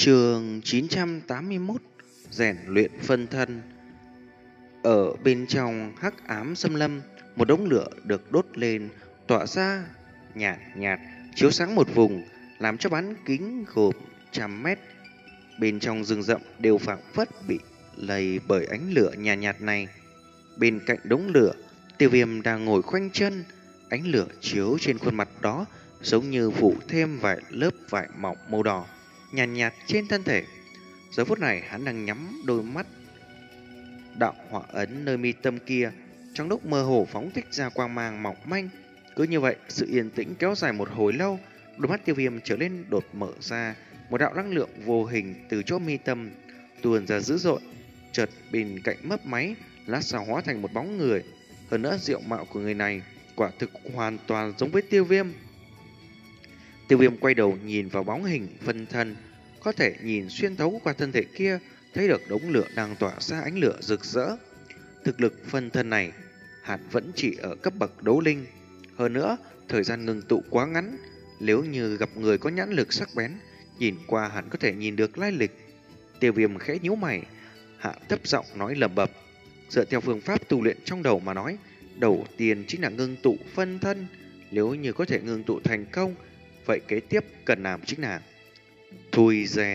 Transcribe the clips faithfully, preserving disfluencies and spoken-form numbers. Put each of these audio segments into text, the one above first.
Chương chín trăm tám mươi mốt. Rèn luyện phân thân. Ở bên trong hắc ám xâm lâm, một đống lửa được đốt lên, tỏa ra nhạt nhạt, chiếu sáng một vùng, làm cho bán kính gồm trăm mét. Bên trong rừng rậm đều phảng phất bị lầy bởi ánh lửa nhạt nhạt này. Bên cạnh đống lửa, Tiêu Viêm đang ngồi khoanh chân, ánh lửa chiếu trên khuôn mặt đó giống như phủ thêm vài lớp vải mỏng màu đỏ nhàn nhạt, nhạt trên thân thể. Giờ phút này hắn đang nhắm đôi mắt, đạo họa ấn nơi mi tâm kia trong lúc mơ hồ phóng thích ra quang mang mỏng manh. Cứ như vậy, sự yên tĩnh kéo dài một hồi lâu, đôi mắt Tiêu Viêm trở lên đột mở ra, một đạo năng lượng vô hình từ chỗ mi tâm tuôn ra dữ dội, chợt bên cạnh mấp máy, lát sau hóa thành một bóng người. Hơn nữa, diệu mạo của người này quả thực hoàn toàn giống với Tiêu Viêm. Tiêu Viêm quay đầu nhìn vào bóng hình phân thân, có thể nhìn xuyên thấu qua thân thể kia, thấy được đống lửa đang tỏa ra ánh lửa rực rỡ. Thực lực phân thân này hẳn vẫn chỉ ở cấp bậc đấu linh. Hơn nữa, thời gian ngừng tụ quá ngắn, nếu như gặp người có nhãn lực sắc bén, nhìn qua hẳn có thể nhìn được lai lịch. Tiêu Viêm khẽ nhíu mày, hạ thấp giọng nói lẩm bẩm. Dựa theo phương pháp tu luyện trong đầu mà nói, đầu tiên chính là ngưng tụ phân thân. Nếu như có thể ngưng tụ thành công, vậy kế tiếp cần làm chính là thui rèn.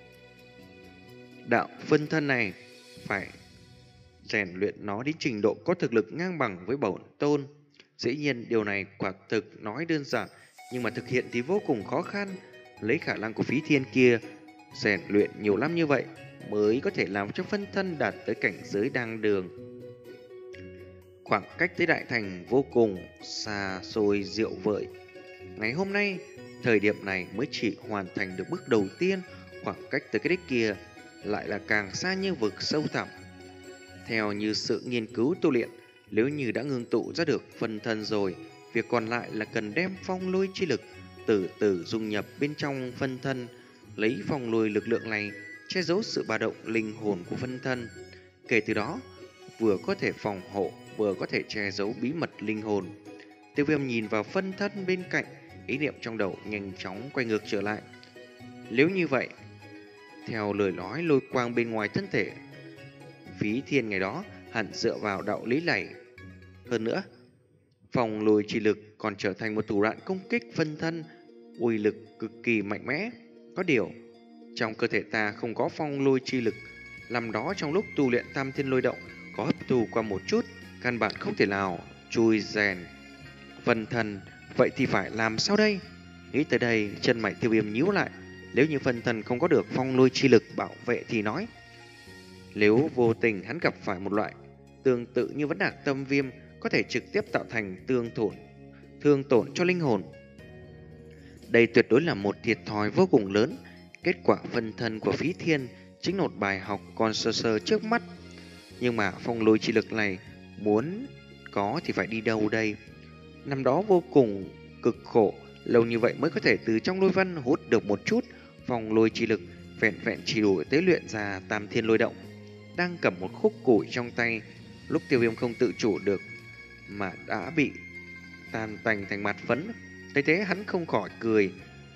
Đạo phân thân này phải rèn luyện nó đến trình độ có thực lực ngang bằng với bổn tôn. Dĩ nhiên điều này quả thực nói đơn giản, nhưng mà thực hiện thì vô cùng khó khăn. Lấy khả năng của Phí Thiên kia, rèn luyện nhiều năm như vậy mới có thể làm cho phân thân đạt tới cảnh giới đang đường. Khoảng cách tới đại thành vô cùng xa xôi diệu vợi. Ngày hôm nay, thời điểm này mới chỉ hoàn thành được bước đầu tiên, khoảng cách tới cái đích kia lại là càng xa như vực sâu thẳm. Theo như sự nghiên cứu tu luyện, nếu như đã ngưng tụ ra được phân thân rồi, việc còn lại là cần đem phong lôi chi lực từ từ dung nhập bên trong phân thân, lấy phong lôi lực lượng này che giấu sự ba động linh hồn của phân thân. Kể từ đó, vừa có thể phòng hộ, vừa có thể che giấu bí mật linh hồn. Tiêu Viêm nhìn vào phân thân bên cạnh, ý niệm trong đầu nhanh chóng quay ngược trở lại. Nếu như vậy, theo lời nói lôi quang bên ngoài thân thể Phí Thiên ngày đó hẳn dựa vào đạo lý này. Hơn nữa, phòng lôi chi lực còn trở thành một thủ đoạn công kích phân thân, uy lực cực kỳ mạnh mẽ. Có điều, trong cơ thể ta không có phong lôi chi lực, làm đó trong lúc tu luyện Tam Thiên Lôi Động có hấp thu qua một chút, căn bản không thể nào chui rèn phân thân. Vậy thì phải làm sao đây? Nghĩ tới đây, chân mày Tiêu Viêm nhíu lại. Nếu như phân thân không có được phong lôi chi lực bảo vệ thì nói, nếu vô tình hắn gặp phải một loại tương tự như vấn đạc tâm viêm, có thể trực tiếp tạo thành tương tổn, thương tổn cho linh hồn. Đây tuyệt đối là một thiệt thòi vô cùng lớn. Kết quả phân thân của Phí Thiên chính một bài học còn sơ sơ trước mắt. Nhưng mà phong lôi chi lực này muốn có thì phải đi đâu đây? Năm đó vô cùng cực khổ, lâu như vậy mới có thể từ trong lôi văn hút được một chút phong lôi chi lực, vẹn vẹn chỉ đủ tế luyện ra Tam Thiên Lôi Động. Đang cầm một khúc củi trong tay, lúc Tiêu Viêm không tự chủ được mà đã bị tan tành thành mặt phấn. Thấy thế hắn không khỏi cười.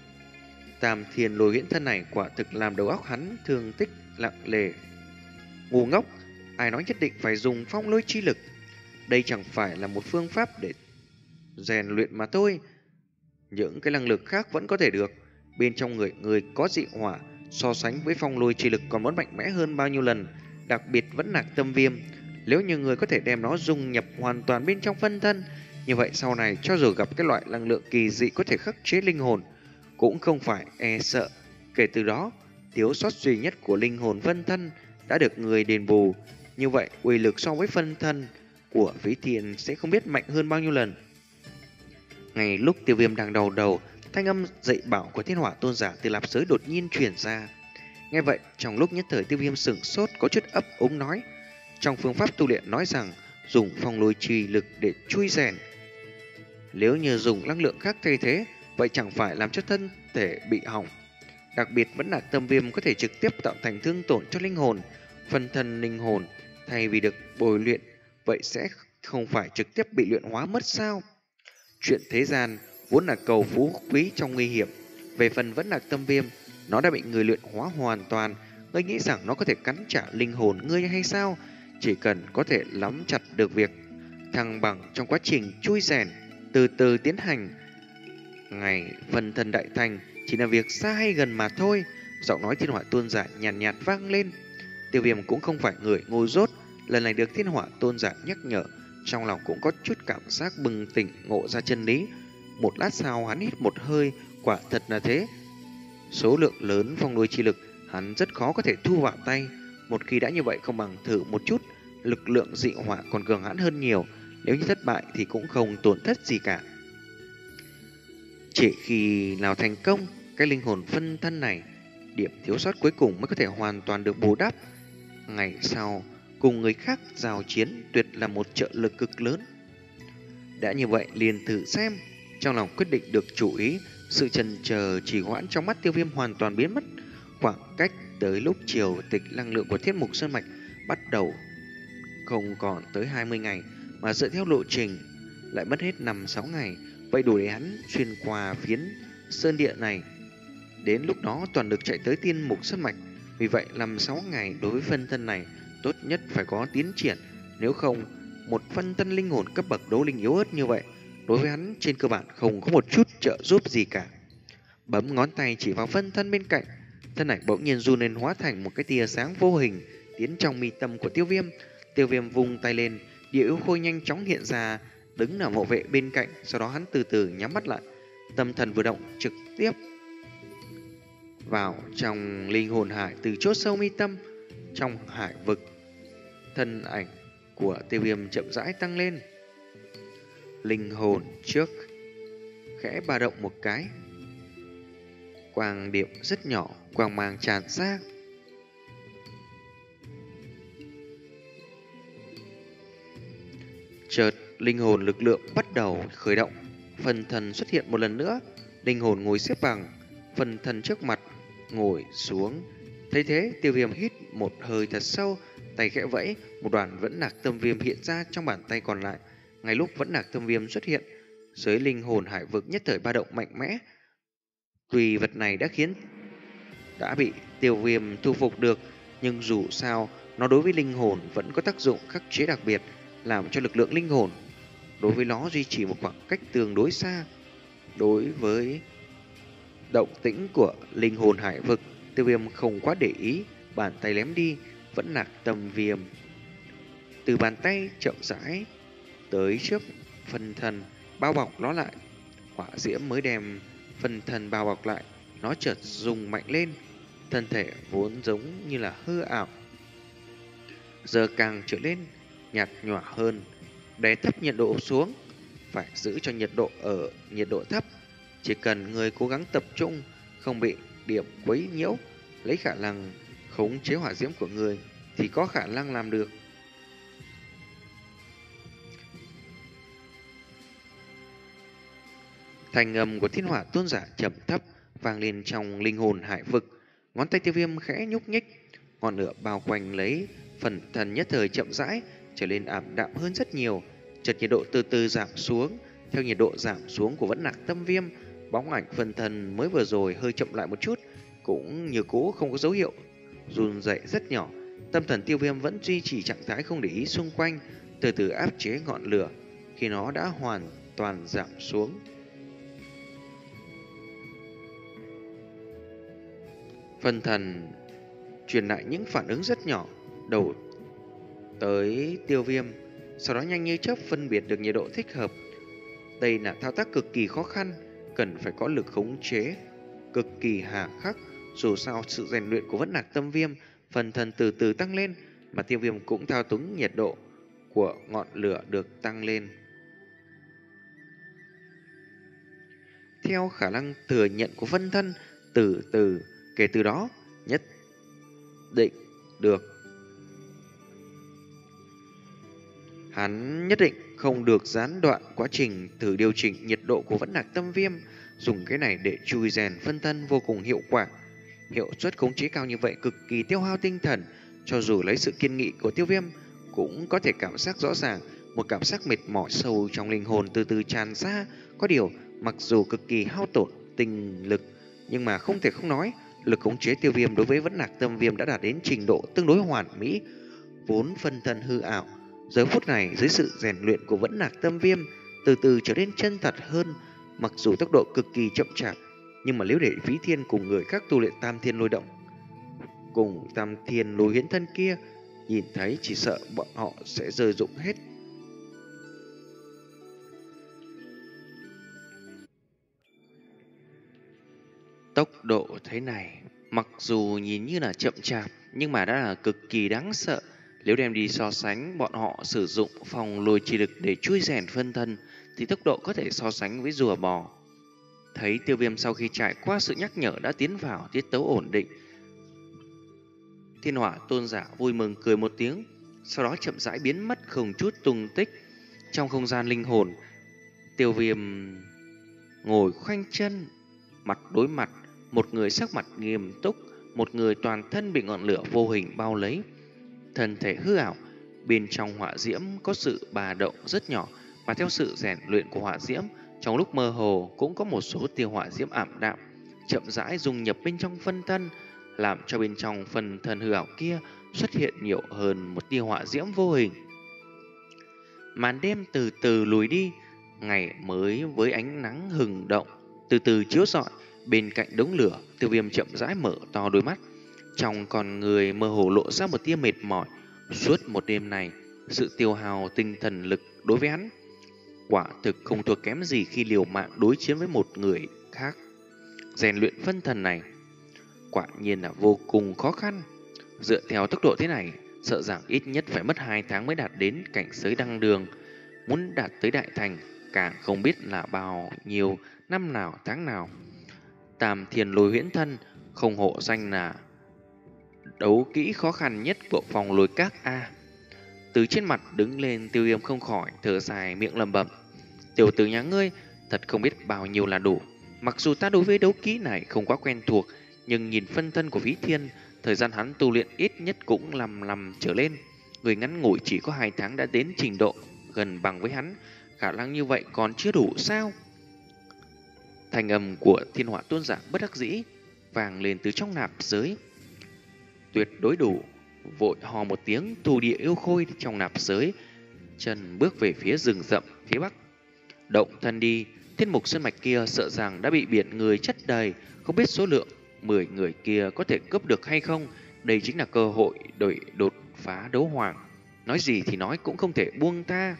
Tam Thiên Lôi Huyễn thân này quả thực làm đầu óc hắn thương tích lặng lề. Ngu ngốc, ai nói nhất định phải dùng phong lôi chi lực? Đây chẳng phải là một phương pháp để rèn luyện mà thôi. Những cái năng lực khác vẫn có thể được. Bên trong người người có dị hỏa, so sánh với phong lôi chi lực còn muốn mạnh mẽ hơn bao nhiêu lần. Đặc biệt vẫn là tâm viêm. Nếu như người có thể đem nó dung nhập hoàn toàn bên trong phân thân, như vậy sau này cho dù gặp cái loại năng lượng kỳ dị có thể khắc chế linh hồn, cũng không phải e sợ. Kể từ đó, thiếu sót duy nhất của linh hồn phân thân đã được người đền bù. Như vậy uy lực so với phân thân của Phí Thiên sẽ không biết mạnh hơn bao nhiêu lần. Ngay lúc Tiêu Viêm đang đầu đầu, thanh âm dạy bảo của Thiên Hỏa Tôn giả từ Lạp Giới đột nhiên truyền ra. Nghe vậy, trong lúc nhất thời Tiêu Viêm sửng sốt, có chút ấp úng nói, trong phương pháp tu luyện nói rằng dùng phong lôi chi lực để chui rèn. Nếu như dùng năng lượng khác thay thế, vậy chẳng phải làm cho thân thể bị hỏng. Đặc biệt vẫn là tâm viêm có thể trực tiếp tạo thành thương tổn cho linh hồn. Phân thân linh hồn thay vì được bồi luyện, vậy sẽ không phải trực tiếp bị luyện hóa mất sao? Chuyện thế gian vốn là cầu phú quý trong nguy hiểm. Về phần vẫn là tâm viêm, Nó đã bị người luyện hóa hoàn toàn. Ngươi nghĩ rằng nó có thể cắn trả linh hồn ngươi hay sao? Chỉ cần có thể nắm chặt được việc thăng bằng trong quá trình chui rèn, từ từ tiến hành, ngày phần thần đại thành chỉ là việc xa hay gần mà thôi. Giọng nói Thiên Hỏa Tôn giả nhàn nhạt, nhạt vang lên. Tiêu Viêm cũng không phải người ngu dốt, lần này được Thiên Hỏa Tôn giả nhắc nhở, trong lòng cũng có chút cảm giác bừng tỉnh ngộ ra chân lý. Một lát sau hắn hít một hơi, quả thật là thế. Số lượng lớn phong lôi chi lực hắn rất khó có thể thu vào tay. Một khi đã như vậy không bằng thử một chút. Lực lượng dị hỏa còn cường hãn hơn nhiều, nếu như thất bại thì cũng không tổn thất gì cả. Chỉ khi nào thành công, cái linh hồn phân thân này, điểm thiếu sót cuối cùng mới có thể hoàn toàn được bù đắp. Ngày sau cùng người khác giao chiến tuyệt là một trợ lực cực lớn. Đã như vậy liền thử xem. Trong lòng quyết định được chủ ý, sự chần chờ trì hoãn trong mắt Tiêu Viêm hoàn toàn biến mất. Khoảng cách tới lúc chiều tịch năng lượng của Thiết Mục Sơn Mạch bắt đầu không còn tới hai mươi ngày, mà dựa theo lộ trình lại mất hết năm sáu ngày. Vậy đủ để hắn xuyên qua phiến sơn địa này. Đến lúc đó toàn lực chạy tới Tiên Mục Sơn Mạch. Vì vậy năm sáu ngày đối với phân thân này tốt nhất phải có tiến triển. Nếu không, một phân thân linh hồn cấp bậc đấu linh yếu ớt như vậy đối với hắn trên cơ bản không có một chút trợ giúp gì cả. Bấm ngón tay chỉ vào phân thân bên cạnh, thân ảnh bỗng nhiên run lên hóa thành một cái tia sáng vô hình tiến trong mi tâm của Tiêu Viêm. Tiêu Viêm vung tay lên, địa yếu khôi nhanh chóng hiện ra, đứng ở hộ vệ bên cạnh. Sau đó hắn từ từ nhắm mắt lại, tâm thần vừa động trực tiếp vào trong linh hồn hải từ chốt sâu mi tâm. Trong hải vực, thân ảnh của Tiêu Viêm chậm rãi tăng lên. Linh hồn trước khẽ ba động một cái, quang điểm rất nhỏ, quang mang tràn ra. Chợt linh hồn lực lượng bắt đầu khởi động, phần thần xuất hiện một lần nữa. Linh hồn ngồi xếp bằng, phần thần trước mặt ngồi xuống. Thấy thế, Tiêu Viêm hít một hơi thật sâu, tay khẽ vẫy, một đoàn vẫn nạc tâm viêm hiện ra trong bàn tay còn lại. Ngay lúc vẫn nạc tâm viêm xuất hiện, dưới linh hồn hải vực nhất thời ba động mạnh mẽ. Tuy vật này đã khiến đã bị Tiêu Viêm thu phục được, nhưng dù sao nó đối với linh hồn vẫn có tác dụng khắc chế đặc biệt, làm cho lực lượng linh hồn đối với nó duy trì một khoảng cách tương đối xa. Đối với động tĩnh của linh hồn hải vực, Tiêu Viêm không quá để ý, bàn tay lém đi vẫn nạc tâm viêm, từ bàn tay chậm rãi tới trước phân thân, bao bọc nó lại. Hỏa diễm mới đem phân thân bao bọc lại, nó chợt rung mạnh lên, thân thể vốn giống như là hư ảo giờ càng trở lên nhạt nhòa hơn, đè thấp nhiệt độ xuống. Phải giữ cho nhiệt độ ở nhiệt độ thấp, chỉ cần người cố gắng tập trung, không bị điểm quấy nhiễu, lấy khả năng khống chế hỏa diễm của người thì có khả năng làm được. Thành âm của Thiên Hỏa Tôn giả trầm thấp vang lên trong linh hồn hải vực. Ngón tay Tiêu Viêm khẽ nhúc nhích, ngọn lửa bao quanh lấy phần thần nhất thời chậm rãi trở nên ảm đạm hơn rất nhiều. Chợt nhiệt độ từ từ giảm xuống. Theo nhiệt độ giảm xuống của vẫn nạc tâm viêm, bóng ảnh phần thần mới vừa rồi hơi chậm lại một chút, cũng như cũ không có dấu hiệu run rẩy rất nhỏ. Tâm thần Tiêu Viêm vẫn duy trì trạng thái không để ý xung quanh, từ từ áp chế ngọn lửa khi nó đã hoàn toàn giảm xuống. Phần thần truyền lại những phản ứng rất nhỏ đầu tới Tiêu Viêm, sau đó nhanh như chớp phân biệt được nhiệt độ thích hợp. Đây là thao tác cực kỳ khó khăn, cần phải có lực khống chế cực kỳ hà khắc. Dù sao sự rèn luyện của vẫn nạc tâm viêm, phần thần từ từ tăng lên, mà Tiêu Viêm cũng thao túng nhiệt độ của ngọn lửa được tăng lên theo khả năng thừa nhận của phân thân. Từ từ, kể từ đó nhất định được hắn nhất định không được gián đoạn quá trình thử điều chỉnh nhiệt độ của vẫn nạc tâm viêm. Dùng cái này để chui rèn phân thân vô cùng hiệu quả. Hiệu suất khống chế cao như vậy cực kỳ tiêu hao tinh thần. Cho dù lấy sự kiên nghị của Tiêu Viêm, cũng có thể cảm giác rõ ràng một cảm giác mệt mỏi sâu trong linh hồn từ từ tràn ra. Có điều, mặc dù cực kỳ hao tổn tinh lực, nhưng mà không thể không nói, Lực khống chế Tiêu Viêm đối với Vẫn Lạc Tâm Viêm đã đạt đến trình độ tương đối hoàn mỹ, vốn phân thân hư ảo. Giờ phút này, dưới sự rèn luyện của Vẫn Lạc Tâm Viêm, từ từ trở nên chân thật hơn. Mặc dù tốc độ cực kỳ chậm chạp, nhưng mà nếu để Phí Thiên cùng người khác tu luyện Tam Thiên Lôi Động cùng Tam Thiên Lôi Huyễn Thân kia nhìn thấy, chỉ sợ bọn họ sẽ rơi rụng hết. Tốc độ thế này, mặc dù nhìn như là chậm chạp, nhưng mà đã là cực kỳ đáng sợ. Nếu đem đi so sánh bọn họ sử dụng phòng lôi chi lực để chui rèn phân thân, thì tốc độ có thể so sánh với rùa bò. Thấy Tiêu Viêm sau khi trải qua sự nhắc nhở đã tiến vào tiết tấu ổn định, Thiên Hỏa Tôn Giả vui mừng cười một tiếng, sau đó chậm rãi biến mất không chút tung tích. Trong không gian linh hồn, Tiêu Viêm ngồi khoanh chân, mặt đối mặt, một người sắc mặt nghiêm túc, một người toàn thân bị ngọn lửa vô hình bao lấy. Thân thể hư ảo, bên trong hỏa diễm có sự bà động rất nhỏ, và theo sự rèn luyện của hỏa diễm, trong lúc mơ hồ cũng có một số tia hỏa diễm ảm đạm, chậm rãi dung nhập bên trong phân thân, làm cho bên trong phần thân hư ảo kia xuất hiện nhiều hơn một tia hỏa diễm vô hình. Màn đêm từ từ lùi đi, ngày mới với ánh nắng hừng động từ từ chiếu rọi. Bên cạnh đống lửa, Tiêu Viêm chậm rãi mở to đôi mắt, trong con người mơ hồ lộ ra một tia mệt mỏi. Suốt một đêm này, sự tiêu hao tinh thần lực đối với hắn quả thực không thua kém gì khi liều mạng đối chiến với một người khác. Rèn luyện phân thần này quả nhiên là vô cùng khó khăn. Dựa theo tốc độ thế này, sợ rằng ít nhất phải mất hai tháng mới đạt đến cảnh giới đăng đường. Muốn đạt tới đại thành, càng không biết là bao nhiêu năm nào tháng nào. Tam Thiên Lôi Huyễn Thân không hộ danh là đấu kỹ khó khăn nhất của phòng lôi các A. Từ trên mặt đứng lên, Tiêu Viêm không khỏi thở dài miệng lẩm bẩm: tiểu tử nhà ngươi thật không biết bao nhiêu là đủ. Mặc dù ta đối với đấu kỹ này không quá quen thuộc, nhưng nhìn phân thân của Phí Thiên, thời gian hắn tu luyện ít nhất cũng năm năm trở lên. Người ngắn ngủi chỉ có hai tháng đã đến trình độ gần bằng với hắn, khả năng như vậy còn chưa đủ sao? Thành âm của Thiên Hỏa Tôn Giả bất đắc dĩ vang lên từ trong nạp giới. Tuyệt đối đủ. Vội hò một tiếng, thu địa yêu khôi trong nạp giới, chân bước về phía rừng rậm phía bắc. Động thân đi. Thiên Mục Sơn Mạch kia sợ rằng đã bị biển người chất đầy, không biết số lượng mười người kia có thể cướp được hay không. Đây chính là cơ hội để đột phá đấu hoàng. Nói gì thì nói cũng không thể buông tha.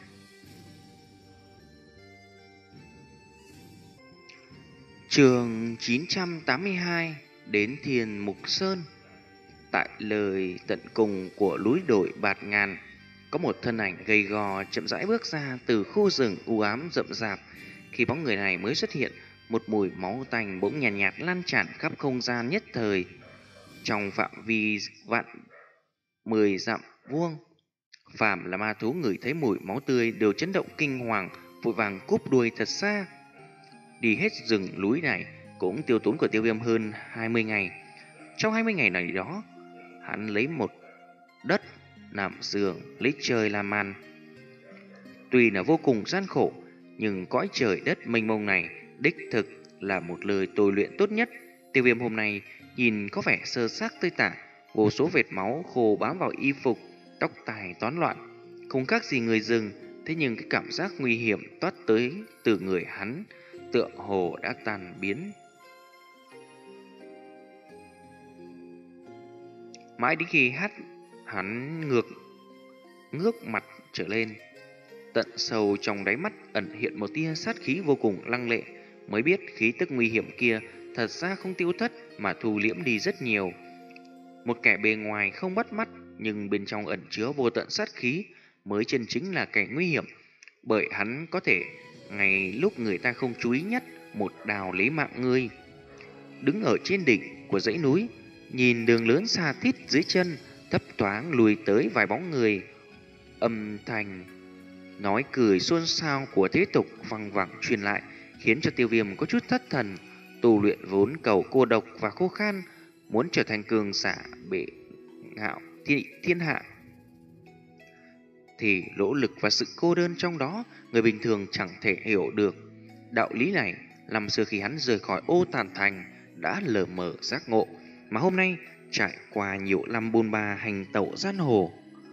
Chương chín trăm tám mươi hai. Đến Thiên Mục Sơn. Tại lời tận cùng của núi đồi bạt ngàn, có một thân ảnh gầy gò chậm rãi bước ra từ khu rừng u ám rậm rạp. Khi bóng người này mới xuất hiện, một mùi máu tanh bỗng nhàn nhạt, nhạt lan tràn khắp không gian nhất thời. Trong phạm vi vạn mười dặm vuông, phàm là ma thú ngửi thấy mùi máu tươi đều chấn động kinh hoàng, vội vàng cúp đuôi thật xa. Đi hết rừng núi này cũng tiêu tốn của Tiêu Viêm hơn hai mươi ngày. Trong hai mươi ngày này đó, hắn lấy một đất nằm giường, lấy trời làm màn. Tuy là vô cùng gian khổ, nhưng cõi trời đất mênh mông này đích thực là một lời tôi luyện tốt nhất. Tiêu Viêm hôm nay nhìn có vẻ sơ xác tơi tả, vô số vệt máu khô bám vào y phục, tóc tai toán loạn, không khác gì người rừng. Thế nhưng cái cảm giác nguy hiểm toát tới từ người hắn tựa hồ đã tan biến. Mãi đến khi hát hắn ngược ngước mặt trở lên, tận sâu trong đáy mắt ẩn hiện một tia sát khí vô cùng lăng lệ, mới biết khí tức nguy hiểm kia thật ra không tiêu thất mà thu liễm đi rất nhiều. Một kẻ bề ngoài không bắt mắt, nhưng bên trong ẩn chứa vô tận sát khí mới chân chính là kẻ nguy hiểm, bởi hắn có thể ngay lúc người ta không chú ý nhất một đào lấy mạng ngươi. Đứng ở trên đỉnh của dãy núi, nhìn đường lớn xa tít dưới chân, thấp thoáng lùi tới vài bóng người. Âm thanh nói cười xôn xao của thế tục văng vẳng truyền lại, khiến cho Tiêu Viêm có chút thất thần. Tu luyện vốn cầu cô độc và khô khan, muốn trở thành cường giả bệ ngạo thiên, thiên hạ, thì nỗ lực và sự cô đơn trong đó người bình thường chẳng thể hiểu được. Đạo lý này năm xưa khi hắn rời khỏi Ô Tàn Thành đã lờ mờ giác ngộ, mà hôm nay trải qua nhiều năm bôn ba hành tẩu giang hồ,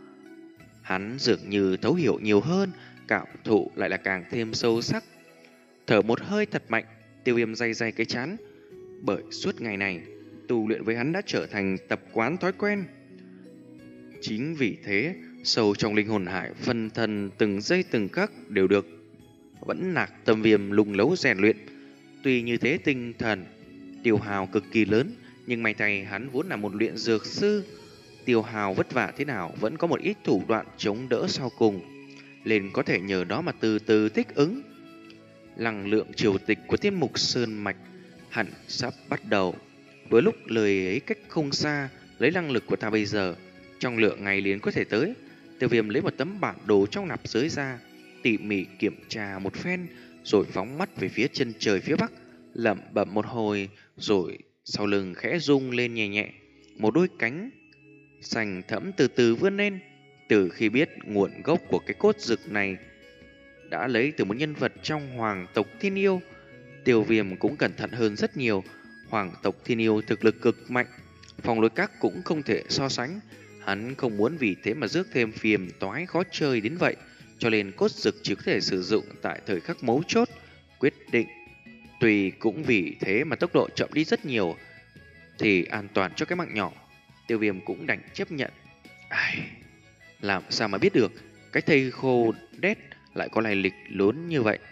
hắn dường như thấu hiểu nhiều hơn, cảm thụ lại là càng thêm sâu sắc. Thở một hơi thật mạnh, Tiêu Viêm day day cái chán, bởi suốt ngày này tu luyện với hắn đã trở thành tập quán thói quen. Chính vì thế, sâu trong linh hồn hải, phân thân từng giây từng khắc đều được vẫn nạc tâm Viêm lung lấu rèn luyện. Tuy như thế tinh thần tiêu hào cực kỳ lớn, nhưng may thay hắn vốn là một luyện dược sư, tiêu hào vất vả thế nào vẫn có một ít thủ đoạn chống đỡ sau cùng, nên có thể nhờ đó mà từ từ thích ứng. Năng lượng triều tịch của Thiên Mục Sơn Mạch hẳn sắp bắt đầu. Với lúc lời ấy cách không xa, lấy năng lực của ta bây giờ, trong lượng ngày liền có thể tới. Tiêu Viêm lấy một tấm bản đồ trong nạp giới ra, tỉ mỉ kiểm tra một phen, rồi phóng mắt về phía chân trời phía bắc, lẩm bẩm một hồi, rồi sau lưng khẽ rung lên nhẹ nhẹ, một đôi cánh xanh thẫm từ từ vươn lên. Từ khi biết nguồn gốc của cái cốt dực này đã lấy từ một nhân vật trong hoàng tộc Thiên Yêu, Tiêu Viêm cũng cẩn thận hơn rất nhiều. Hoàng tộc Thiên Yêu thực lực cực mạnh, phòng lối các cũng không thể so sánh. Hắn không muốn vì thế mà rước thêm phiền toái khó chơi đến vậy, cho nên cốt dực chỉ có thể sử dụng tại thời khắc mấu chốt quyết định. Tùy cũng vì thế mà tốc độ chậm đi rất nhiều, thì an toàn cho cái mạng nhỏ, Tiêu Viêm cũng đành chấp nhận. Ai, làm sao mà biết được cái thây khô đét lại có lai lịch lớn như vậy.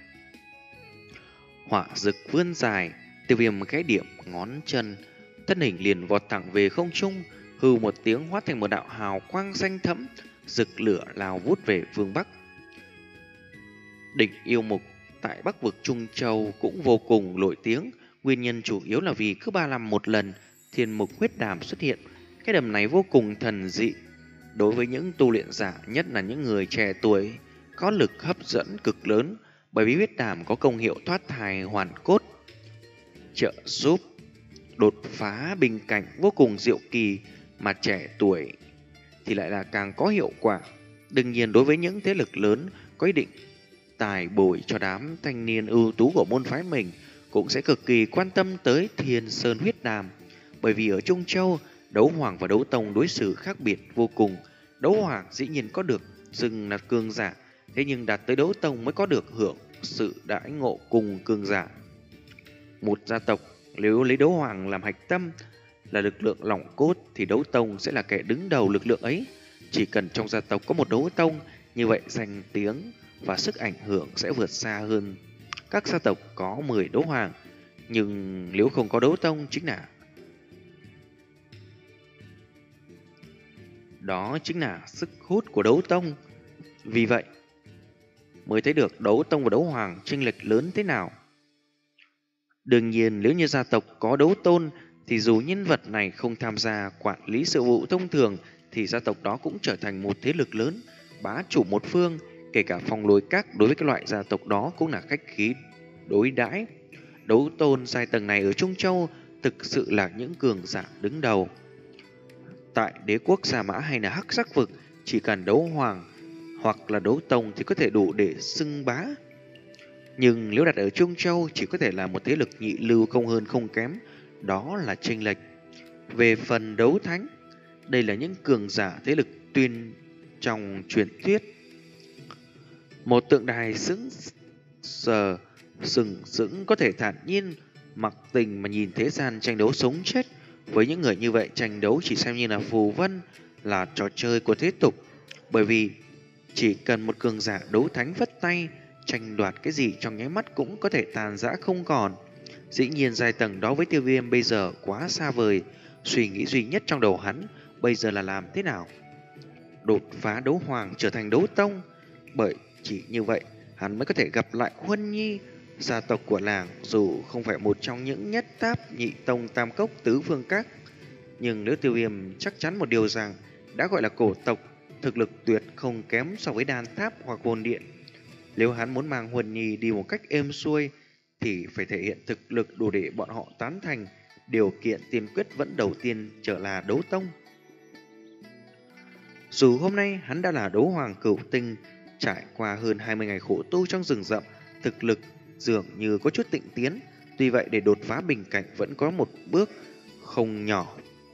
Hỏa dực vươn dài, Tiêu Viêm khẽ điểm ngón chân, thân hình liền vọt thẳng về không trung, hừ một tiếng hóa thành một đạo hào quang xanh thẫm, rực lửa lao vút về phương bắc. Đỉnh yêu mục tại Bắc vực Trung Châu cũng vô cùng nổi tiếng, nguyên nhân chủ yếu là vì cứ ba năm một lần thiên mục huyết đàm xuất hiện. Cái đầm này vô cùng thần dị, đối với những tu luyện giả, nhất là những người trẻ tuổi, có lực hấp dẫn cực lớn, bởi vì huyết đàm có công hiệu thoát thai hoàn cốt, trợ giúp đột phá bình cảnh vô cùng diệu kỳ, mà trẻ tuổi thì lại là càng có hiệu quả. Đương nhiên đối với những thế lực lớn có ý định tài bồi cho đám thanh niên ưu tú của môn phái mình, cũng sẽ cực kỳ quan tâm tới Thiên Sơn huyết đàm, bởi vì ở Trung Châu, đấu hoàng và đấu tông đối xử khác biệt vô cùng. Đấu hoàng dĩ nhiên có được dừng là cường giả, thế nhưng đạt tới đấu tông mới có được hưởng sự đãi ngộ cùng cường giả. Một gia tộc nếu lấy đấu hoàng làm hạch tâm, là lực lượng lòng cốt, thì đấu tông sẽ là kẻ đứng đầu lực lượng ấy. Chỉ cần trong gia tộc có một đấu tông, như vậy danh tiếng và sức ảnh hưởng sẽ vượt xa hơn các gia tộc có mười đấu hoàng. Nhưng nếu không có đấu tông, chính là đó chính là sức hút của đấu tông. Vì vậy mới thấy được đấu tông và đấu hoàng chênh lệch lớn thế nào. Đương nhiên nếu như gia tộc có đấu tôn, thì dù nhân vật này không tham gia quản lý sự vụ thông thường, thì gia tộc đó cũng trở thành một thế lực lớn, bá chủ một phương. Kể cả Phong Lôi Các đối với cái loại gia tộc đó cũng là khách khí đối đãi. Đấu tôn giai tầng này ở Trung Châu thực sự là những cường giả đứng đầu. Tại đế quốc Sa Mã hay là Hắc Sắc Vực, chỉ cần đấu hoàng hoặc là đấu tông thì có thể đủ để xưng bá. Nhưng nếu đặt ở Trung Châu, chỉ có thể là một thế lực nhị lưu, không hơn không kém. Đó là chênh lệch. Về phần đấu thánh, đây là những cường giả thế lực tuyên trong truyền thuyết. Một tượng đài sững sờ sừng sững có thể thản nhiên mặc tình mà nhìn thế gian tranh đấu sống chết. Với những người như vậy, tranh đấu chỉ xem như là phù vân, là trò chơi của thế tục. Bởi vì chỉ cần một cường giả đấu thánh vất tay, tranh đoạt cái gì trong nháy mắt cũng có thể tàn rã không còn. Dĩ nhiên giai tầng đó với Tiêu Viêm bây giờ quá xa vời. Suy nghĩ duy nhất trong đầu hắn bây giờ là làm thế nào đột phá đấu hoàng trở thành đấu tông. Bởi chỉ như vậy hắn mới có thể gặp lại Huân Nhi. Gia tộc của làng dù không phải một trong những nhất táp nhị tông tam cốc tứ phương các, nhưng nếu Tiêu Viêm chắc chắn một điều rằng đã gọi là cổ tộc, thực lực tuyệt không kém so với đan tháp hoặc hồn điện. Nếu hắn muốn mang Huân Nhi đi một cách êm xuôi thì phải thể hiện thực lực đủ để bọn họ tán thành. Điều kiện tiên quyết vẫn đầu tiên trở là đấu tông. Dù hôm nay hắn đã là đấu hoàng cửu tinh, trải qua hơn hai mươi ngày khổ tu trong rừng rậm, thực lực dường như có chút tịnh tiến. Tuy vậy để đột phá bình cảnh vẫn có một bước không nhỏ.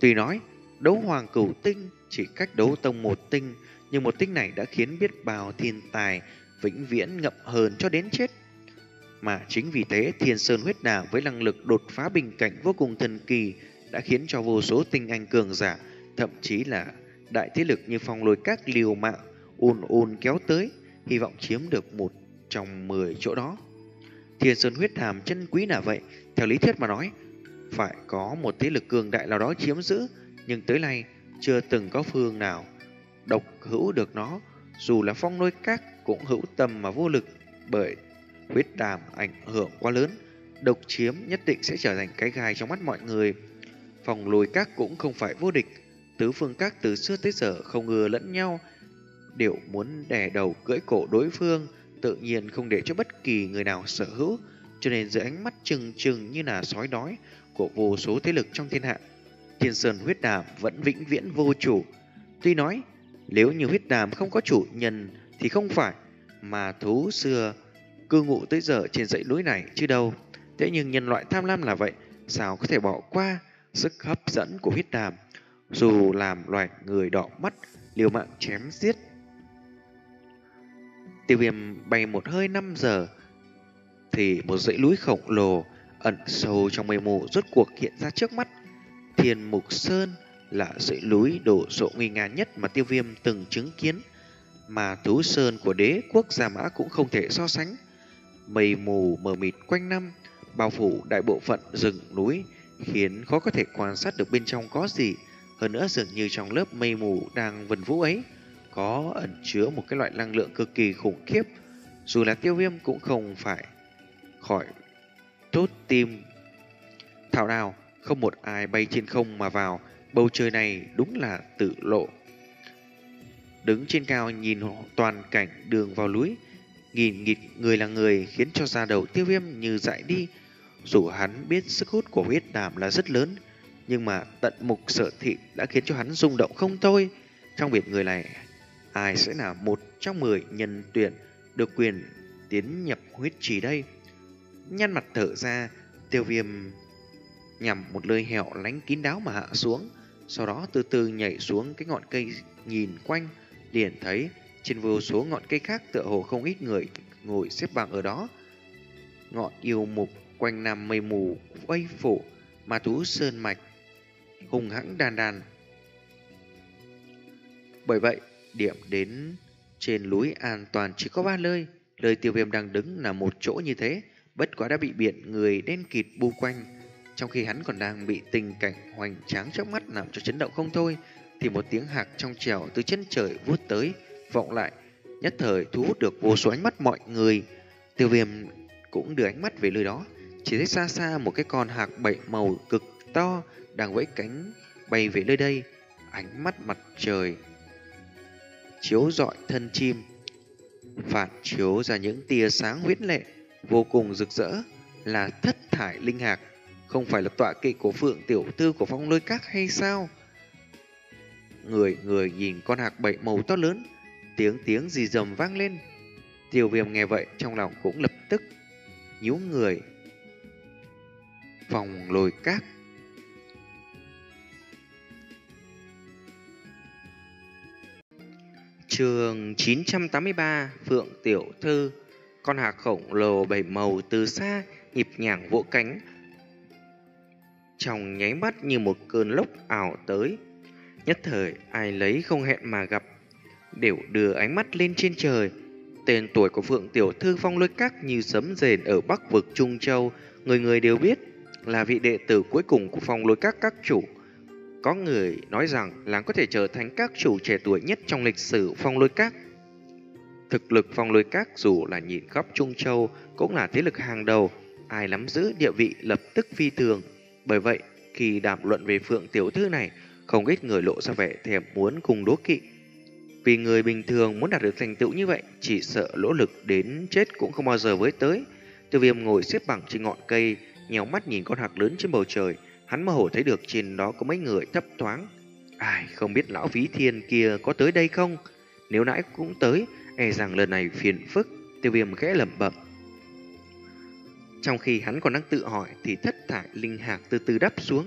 Tuy nói đấu hoàng cửu tinh chỉ cách đấu tông một tinh, nhưng một tinh này đã khiến biết bao thiên tài vĩnh viễn ngậm hờn cho đến chết. Mà chính vì thế, Thiên Sơn huyết đàm với năng lực đột phá bình cảnh vô cùng thần kỳ đã khiến cho vô số tinh anh cường giả, thậm chí là đại thế lực như Phong Lôi Các liều mạng ùn ùn kéo tới, hy vọng chiếm được một trong mười chỗ đó. Thiên Sơn huyết đàm chân quý là vậy, theo lý thuyết mà nói, phải có một thế lực cường đại nào đó chiếm giữ, nhưng tới nay chưa từng có phương nào độc hữu được nó, dù là Phong Lôi Các cũng hữu tâm mà vô lực, bởi huyết đàm ảnh hưởng quá lớn, độc chiếm nhất định sẽ trở thành cái gai trong mắt mọi người. Phong Lôi Các cũng không phải vô địch, tứ phương các từ xưa tới giờ không ưa lẫn nhau, đều muốn đè đầu cưỡi cổ đối phương, tự nhiên không để cho bất kỳ người nào sở hữu, cho nên dưới ánh mắt trừng trừng như là sói đói của vô số thế lực trong thiên hạ, Thiên Sơn huyết đàm vẫn vĩnh viễn vô chủ. Tuy nói nếu như huyết đàm không có chủ nhân thì không phải, mà thú xưa cư ngụ tới giờ trên dãy núi này chứ đâu. Thế nhưng nhân loại tham lam là vậy, sao có thể bỏ qua sức hấp dẫn của huyết đàm, dù làm loài người đỏ mắt liều mạng chém giết. Tiêu Viêm bay một hơi năm giờ thì một dãy núi khổng lồ ẩn sâu trong mây mù rốt cuộc hiện ra trước mắt. Thiên Mục Sơn là dãy núi đổ sộ nguy nga nhất mà Tiêu Viêm từng chứng kiến, mà Thú Sơn của đế quốc Gia Mã cũng không thể so sánh. Mây mù mờ mịt quanh năm bao phủ đại bộ phận rừng núi, khiến khó có thể quan sát được bên trong có gì. Hơn nữa, dường như trong lớp mây mù đang vần vũ ấy có ẩn chứa một cái loại năng lượng cực kỳ khủng khiếp. Dù là Tiêu Viêm cũng không phải khỏi tốt tim thảo nào, không một ai bay trên không mà vào. Bầu trời này đúng là tử lộ. Đứng trên cao nhìn toàn cảnh đường vào núi, nghìn nghịt người là người, khiến cho da đầu Tiêu Viêm như dại đi. Dù hắn biết sức hút của huyết đàm là rất lớn, nhưng mà tận mục sở thị đã khiến cho hắn rung động không thôi. Trong biển người này, ai sẽ là một trong mười nhân tuyển được quyền tiến nhập huyết trì đây? Nhăn mặt thở ra, Tiêu Viêm nhằm một nơi hẻo lánh kín đáo mà hạ xuống, sau đó từ từ nhảy xuống cái ngọn cây, nhìn quanh liền thấy trên vô số ngọn cây khác tựa hồ không ít người ngồi xếp bằng ở đó. Ngọn yêu mục quanh năm mây mù vây phủ, ma thú sơn mạch hùng hãng đàn đàn. Bởi vậy, điểm đến trên núi an toàn chỉ có ba nơi. Nơi Tiêu Viêm đang đứng là một chỗ như thế, bất quá đã bị biển người đen kịt bu quanh. Trong khi hắn còn đang bị tình cảnh hoành tráng trước mắt làm cho chấn động không thôi, thì một tiếng hạc trong trèo từ chân trời vút tới, vọng lại, nhất thời thu hút được vô số ánh mắt mọi người. Tiêu Viêm cũng đưa ánh mắt về nơi đó, chỉ thấy xa xa một cái con hạc bảy màu cực to đang vẫy cánh bay về nơi đây. Ánh mắt mặt trời chiếu rọi thân chim, phản chiếu ra những tia sáng huyễn lệ vô cùng rực rỡ, là thất thải linh hạc. Không phải là tọa kỵ của Phượng tiểu thư của Phong Lôi Các hay sao? Người người nhìn con hạc bảy màu to lớn, tiếng tiếng gì rầm vang lên. Tiêu Viêm nghe vậy trong lòng cũng lập tức nhíu người. Phong Lôi Các. Chương chín trăm tám mươi ba, Phượng tiểu thư. Con hạc khổng lồ bảy màu từ xa nhịp nhàng vỗ cánh, trong nháy mắt như một cơn lốc ảo tới. Nhất thời ai lấy không hẹn mà gặp, đều đưa ánh mắt lên trên trời. Tên tuổi của Phượng tiểu thư Phong Lôi Các như sấm rền ở Bắc vực Trung Châu, người người đều biết, là vị đệ tử cuối cùng của Phong Lôi Các các chủ. Có người nói rằng làng có thể trở thành các chủ trẻ tuổi nhất trong lịch sử Phong Lôi Các. Thực lực Phong Lôi Các dù là nhìn khắp Trung Châu cũng là thế lực hàng đầu, ai nắm giữ địa vị lập tức phi thường. Bởi vậy, khi đàm luận về Phượng tiểu thư này, không ít người lộ ra vẻ thèm muốn cùng đố kỵ. Vì người bình thường muốn đạt được thành tựu như vậy, chỉ sợ nỗ lực đến chết cũng không bao giờ với tới. Tiêu Viêm ngồi xếp bằng trên ngọn cây, nhéo mắt nhìn con hạc lớn trên bầu trời. Hắn mơ hồ thấy được trên đó có mấy người thấp thoáng. Ai, không biết lão Phí Thiên kia có tới đây không? Nếu nãy cũng tới, e rằng lần này phiền phức. Tiêu Viêm khẽ lẩm bẩm. Trong khi hắn còn đang tự hỏi thì thất thải linh hạc từ từ đáp xuống.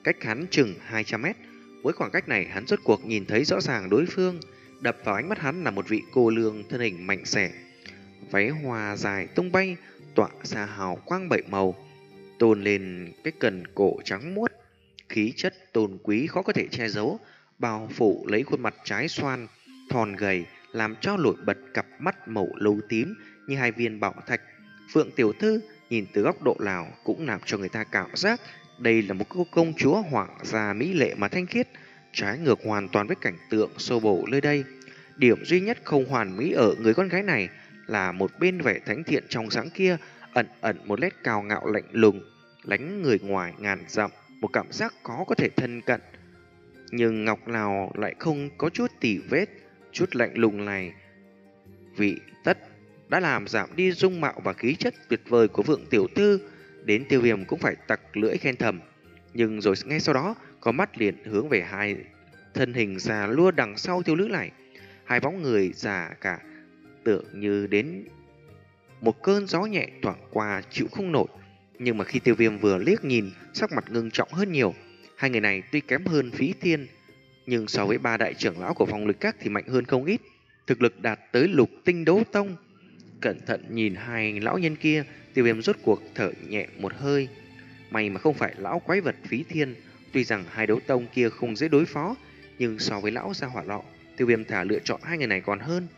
cách hắn chừng hai trăm mét. Với khoảng cách này, hắn rốt cuộc nhìn thấy rõ ràng đối phương. Đập vào ánh mắt hắn là một vị cô lương thân hình mạnh xẻ, váy hoa dài tung bay, tỏa ra hào quang bảy màu, tôn lên cái cần cổ trắng muốt, khí chất tôn quý khó có thể che giấu, bao phủ lấy khuôn mặt trái xoan, thon gầy, làm cho nổi bật cặp mắt màu lâu tím như hai viên bảo thạch. Phượng tiểu thư nhìn từ góc độ nào cũng làm cho người ta cảm giác đây là một cô công chúa hoàng gia mỹ lệ mà thanh khiết, trái ngược hoàn toàn với cảnh tượng xô bồ nơi đây. Điểm duy nhất không hoàn mỹ ở người con gái này là một bên vẻ thánh thiện trong sáng kia ẩn ẩn một nét cao ngạo lạnh lùng, lánh người ngoài ngàn dặm, một cảm giác khó có thể thân cận. Nhưng ngọc nào lại không có chút tỉ vết, chút lạnh lùng này vị tất đã làm giảm đi dung mạo và khí chất tuyệt vời của Vượng tiểu thư, đến Tiêu Viêm cũng phải tặc lưỡi khen thầm. Nhưng rồi ngay sau đó, có mắt liền hướng về hai thân hình già lua đằng sau thiếu nữ này. Hai bóng người già cả, tưởng như đến một cơn gió nhẹ thoảng qua chịu không nổi. Nhưng mà khi Tiêu Viêm vừa liếc nhìn, sắc mặt ngưng trọng hơn nhiều. Hai người này tuy kém hơn Phí Thiên, nhưng so với ba đại trưởng lão của Phong Lôi Các thì mạnh hơn không ít, thực lực đạt tới lục tinh đấu tông. Cẩn thận nhìn hai lão nhân kia, Tiêu Viêm rốt cuộc thở nhẹ một hơi. May mà không phải lão quái vật Phí Thiên. Tuy rằng hai đấu tông kia không dễ đối phó, nhưng so với lão gia hỏa lọ, Tiêu Viêm thà lựa chọn hai người này còn hơn.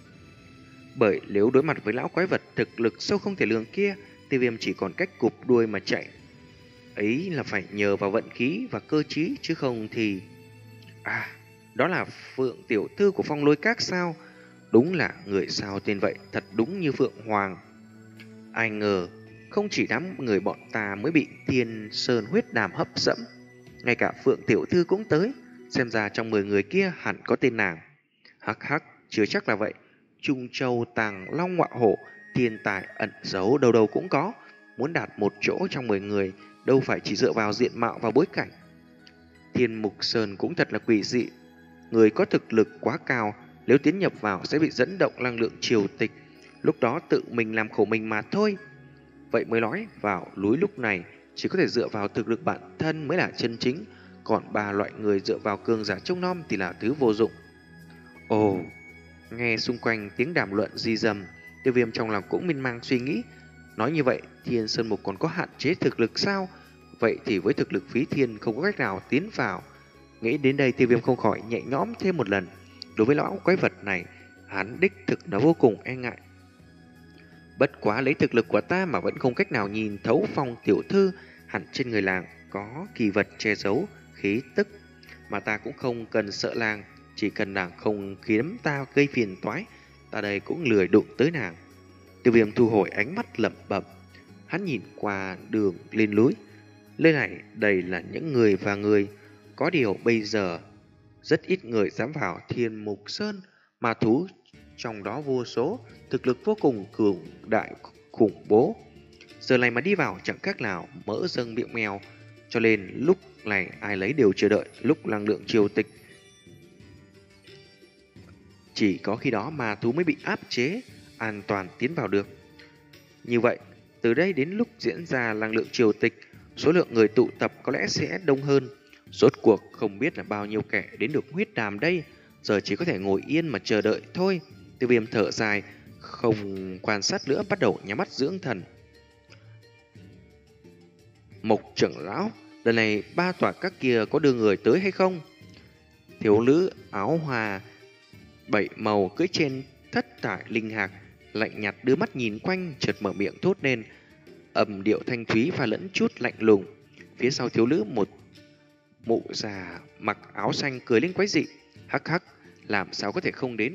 Bởi nếu đối mặt với lão quái vật thực lực sâu không thể lường kia, Tiêu Viêm chỉ còn cách cụp đuôi mà chạy. Ấy là phải nhờ vào vận khí và cơ trí, chứ không thì... À, đó là Phượng tiểu thư của Phong Lôi Các sao? Đúng là người sao tên vậy, thật đúng như Phượng Hoàng. Ai ngờ, không chỉ đám người bọn ta mới bị Thiên Sơn huyết đàm hấp dẫn, ngay cả Phượng tiểu thư cũng tới. Xem ra trong mười người kia hẳn có tên nàng. Hắc hắc, chưa chắc là vậy. Trung Châu tàng long ngọa hổ, thiên tài ẩn giấu đâu đâu cũng có. Muốn đạt một chỗ trong mười người, đâu phải chỉ dựa vào diện mạo và bối cảnh. Thiên Mục Sơn cũng thật là quỷ dị. Người có thực lực quá cao, nếu tiến nhập vào sẽ bị dẫn động năng lượng triều tịch, lúc đó tự mình làm khổ mình mà thôi. Vậy mới nói vào núi lúc này chỉ có thể dựa vào thực lực bản thân mới là chân chính, còn ba loại người dựa vào cường giả trông nom thì là thứ vô dụng. Ồ, nghe xung quanh tiếng đàm luận di dầm, Tiêu Viêm trong lòng cũng miên man suy nghĩ. Nói như vậy, Thiên Sơn Mục còn có hạn chế thực lực sao? Vậy thì với thực lực Phí Thiên không có cách nào tiến vào. Nghĩ đến đây, Tiêu Viêm không khỏi nhẹ nhõm thêm một lần. Đối với lão quái vật này, hắn đích thực nó vô cùng e ngại. Bất quá lấy thực lực của ta mà vẫn không cách nào nhìn thấu Phong tiểu thư, hẳn trên người làng có kỳ vật che giấu khí tức, mà ta cũng không cần sợ làng, chỉ cần nàng không khiến ta gây phiền toái, ta đây cũng lười đụng tới nàng. Tiêu Viêm thu hồi ánh mắt lẩm bẩm, hắn nhìn qua đường lên núi, nơi này đầy là những người và người, có điều bây giờ rất ít người dám vào Thiên Mục Sơn, mà thú trong đó vô số, thực lực vô cùng cường đại khủng bố. Giờ này mà đi vào chẳng khác nào mỡ dâng miệng mèo, cho nên lúc này ai lấy đều chờ đợi lúc năng lượng triều tịch. Chỉ có khi đó mà thú mới bị áp chế, an toàn tiến vào được. Như vậy, từ đây đến lúc diễn ra năng lượng triều tịch, số lượng người tụ tập có lẽ sẽ đông hơn. Rốt cuộc không biết là bao nhiêu kẻ đến được huyết đàm đây, giờ chỉ có thể ngồi yên mà chờ đợi thôi. Tiêu Viêm thở dài, không quan sát nữa, bắt đầu nhắm mắt dưỡng thần. Mộc trưởng lão, lần này ba tòa các kia có đưa người tới hay không? Thiếu nữ áo hòa bảy màu cưỡi trên thất thải linh hạc, lạnh nhạt đưa mắt nhìn quanh, chợt mở miệng thốt lên, âm điệu thanh thúy và lẫn chút lạnh lùng. Phía sau thiếu nữ một mụ già mặc áo xanh cười lên quái dị, hắc hắc, làm sao có thể không đến.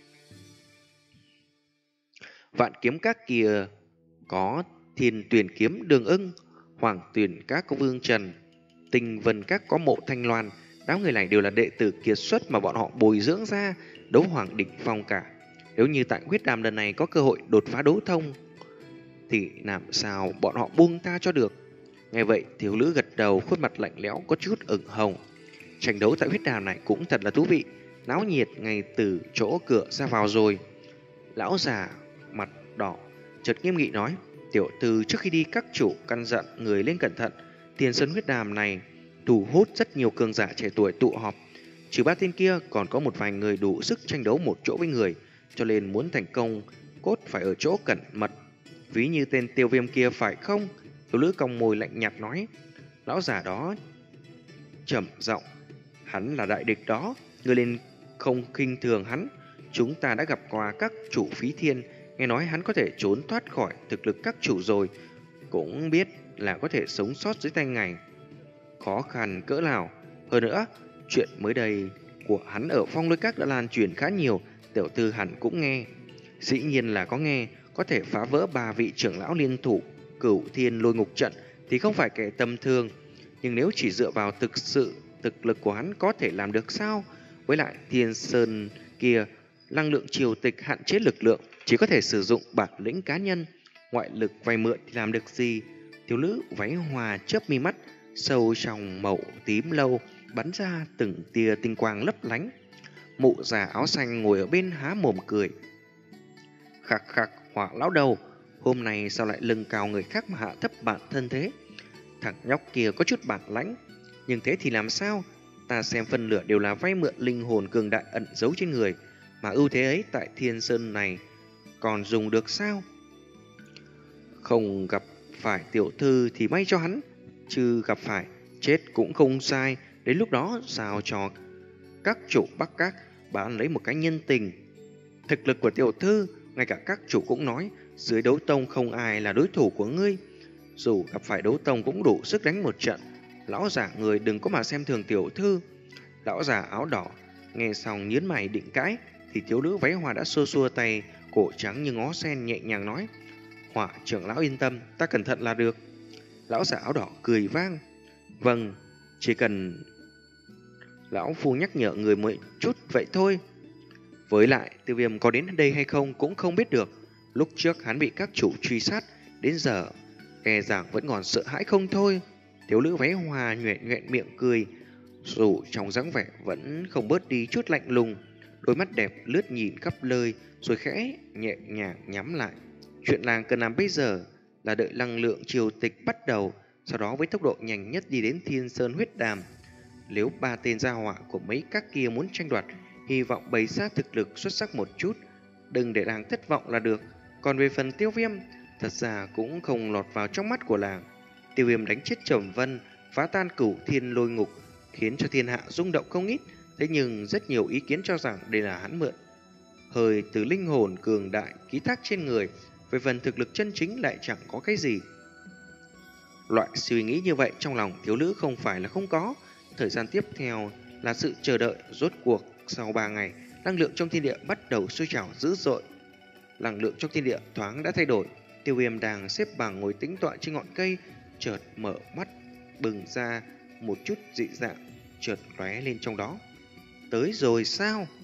Vạn kiếm các kia có Thiên Tuyển kiếm Đường Ưng, Hoàng Tuyển các có Vương Trần, Tinh Vân các có Mộ Thanh Loan. Đám người này đều là đệ tử kiệt xuất mà bọn họ bồi dưỡng ra, đấu hoàng đỉnh phong cả. Nếu như tại huyết đàm lần này có cơ hội đột phá đấu thông, thì làm sao bọn họ buông tha cho được. Nghe vậy, thiếu nữ gật đầu, khuôn mặt lạnh lẽo có chút ửng hồng. Tranh đấu tại huyết đàm này cũng thật là thú vị, náo nhiệt ngay từ chỗ cửa ra vào rồi. Lão già mặt đỏ chợt nghiêm nghị nói, tiểu thư trước khi đi các chủ căn dặn người lên cẩn thận, Thiên Sơn huyết đàm này thu hút rất nhiều cường giả trẻ tuổi tụ họp. Trừ ba tên kia còn có một vài người đủ sức tranh đấu một chỗ với người, cho nên muốn thành công cốt phải ở chỗ cẩn mật. Ví như tên Tiêu Viêm kia phải không? Thiếu nữ cong môi lạnh nhạt nói. Lão giả đó trầm giọng, hắn là đại địch đó, ngươi nên không khinh thường hắn. Chúng ta đã gặp qua các chủ phí thiên, nghe nói hắn có thể trốn thoát khỏi thực lực các chủ rồi, cũng biết là có thể sống sót dưới tay ngài. Khó khăn cỡ nào. Hơn nữa, chuyện mới đây của hắn ở Phong Lôi Các đã lan truyền khá nhiều, tiểu thư hẳn cũng nghe. Dĩ nhiên là có nghe, có thể phá vỡ ba vị trưởng lão liên thủ Cửu Thiên Lôi Ngục trận thì không phải kẻ tầm thường. Nhưng nếu chỉ dựa vào thực sự thực lực của hắn có thể làm được sao? Với lại Thiên Sơn kia, năng lượng triều tịch hạn chế lực lượng, chỉ có thể sử dụng bản lĩnh cá nhân, ngoại lực vay mượn thì làm được gì? Thiếu nữ váy hoa chớp mi mắt, sâu trong màu tím lâu bắn ra từng tia tinh quang lấp lánh. Mụ già áo xanh ngồi ở bên há mồm cười. Khặc khặc, Hỏa lão đầu, hôm nay sao lại lưng cao người khác mà hạ thấp bản thân thế? Thằng nhóc kia có chút bản lãnh, nhưng thế thì làm sao? Ta xem phân lửa đều là vay mượn linh hồn cường đại ẩn giấu trên người, mà ưu thế ấy tại Thiên Sơn này còn dùng được sao? Không gặp phải tiểu thư thì may cho hắn, chứ gặp phải chết cũng không sai. Đến lúc đó sao cho các chủ Bắc Các bán lấy một cái nhân tình. Thực lực của tiểu thư, ngay cả các chủ cũng nói, dưới đấu tông không ai là đối thủ của ngươi. Dù gặp phải đấu tông cũng đủ sức đánh một trận. Lão giả người đừng có mà xem thường tiểu thư. Lão giả áo đỏ nghe xong nhớn mày định cãi, thì thiếu nữ váy hoa đã xua xua tay, cổ trắng như ngó sen nhẹ nhàng nói. Hỏa trưởng lão yên tâm, ta cẩn thận là được. Lão giả áo đỏ cười vang. Vâng, chỉ cần lão phu nhắc nhở người một chút vậy thôi. Với lại, Tiêu Viêm có đến đây hay không cũng không biết được. Lúc trước hắn bị các chủ truy sát, đến giờ e rằng vẫn còn sợ hãi không thôi. Thiếu nữ váy hoa nhoẻn nhoẻn miệng cười, dù trong dáng vẻ vẫn không bớt đi chút lạnh lùng. Đôi mắt đẹp lướt nhìn khắp nơi, rồi khẽ nhẹ nhàng nhắm lại. Chuyện làng cần làm bây giờ là đợi năng lượng triều tịch bắt đầu, sau đó với tốc độ nhanh nhất đi đến Thiên Sơn huyết đàm. Nếu ba tên gia họa của mấy các kia muốn tranh đoạt, hy vọng bày ra thực lực xuất sắc một chút, đừng để làng thất vọng là được. Còn về phần Tiêu Viêm, thật ra cũng không lọt vào trong mắt của làng. Tiêu Viêm đánh chết Trầm Vân, phá tan Cửu Thiên Lôi Ngục, khiến cho thiên hạ rung động không ít. Thế nhưng rất nhiều ý kiến cho rằng đây là hắn mượn hơi từ linh hồn cường đại ký thác trên người. Về phần thực lực chân chính lại chẳng có cái gì. Loại suy nghĩ như vậy trong lòng thiếu nữ không phải là không có. Thời gian tiếp theo là sự chờ đợi. Rốt cuộc sau ba ngày, năng lượng trong thiên địa bắt đầu sôi trào dữ dội. Năng lượng trong thiên địa thoáng đã thay đổi. Tiêu Viêm đang xếp bằng ngồi tĩnh tọa trên ngọn cây, chợt mở mắt bừng ra một chút dị dạng chợt lóe lên trong đó. Tới rồi sao?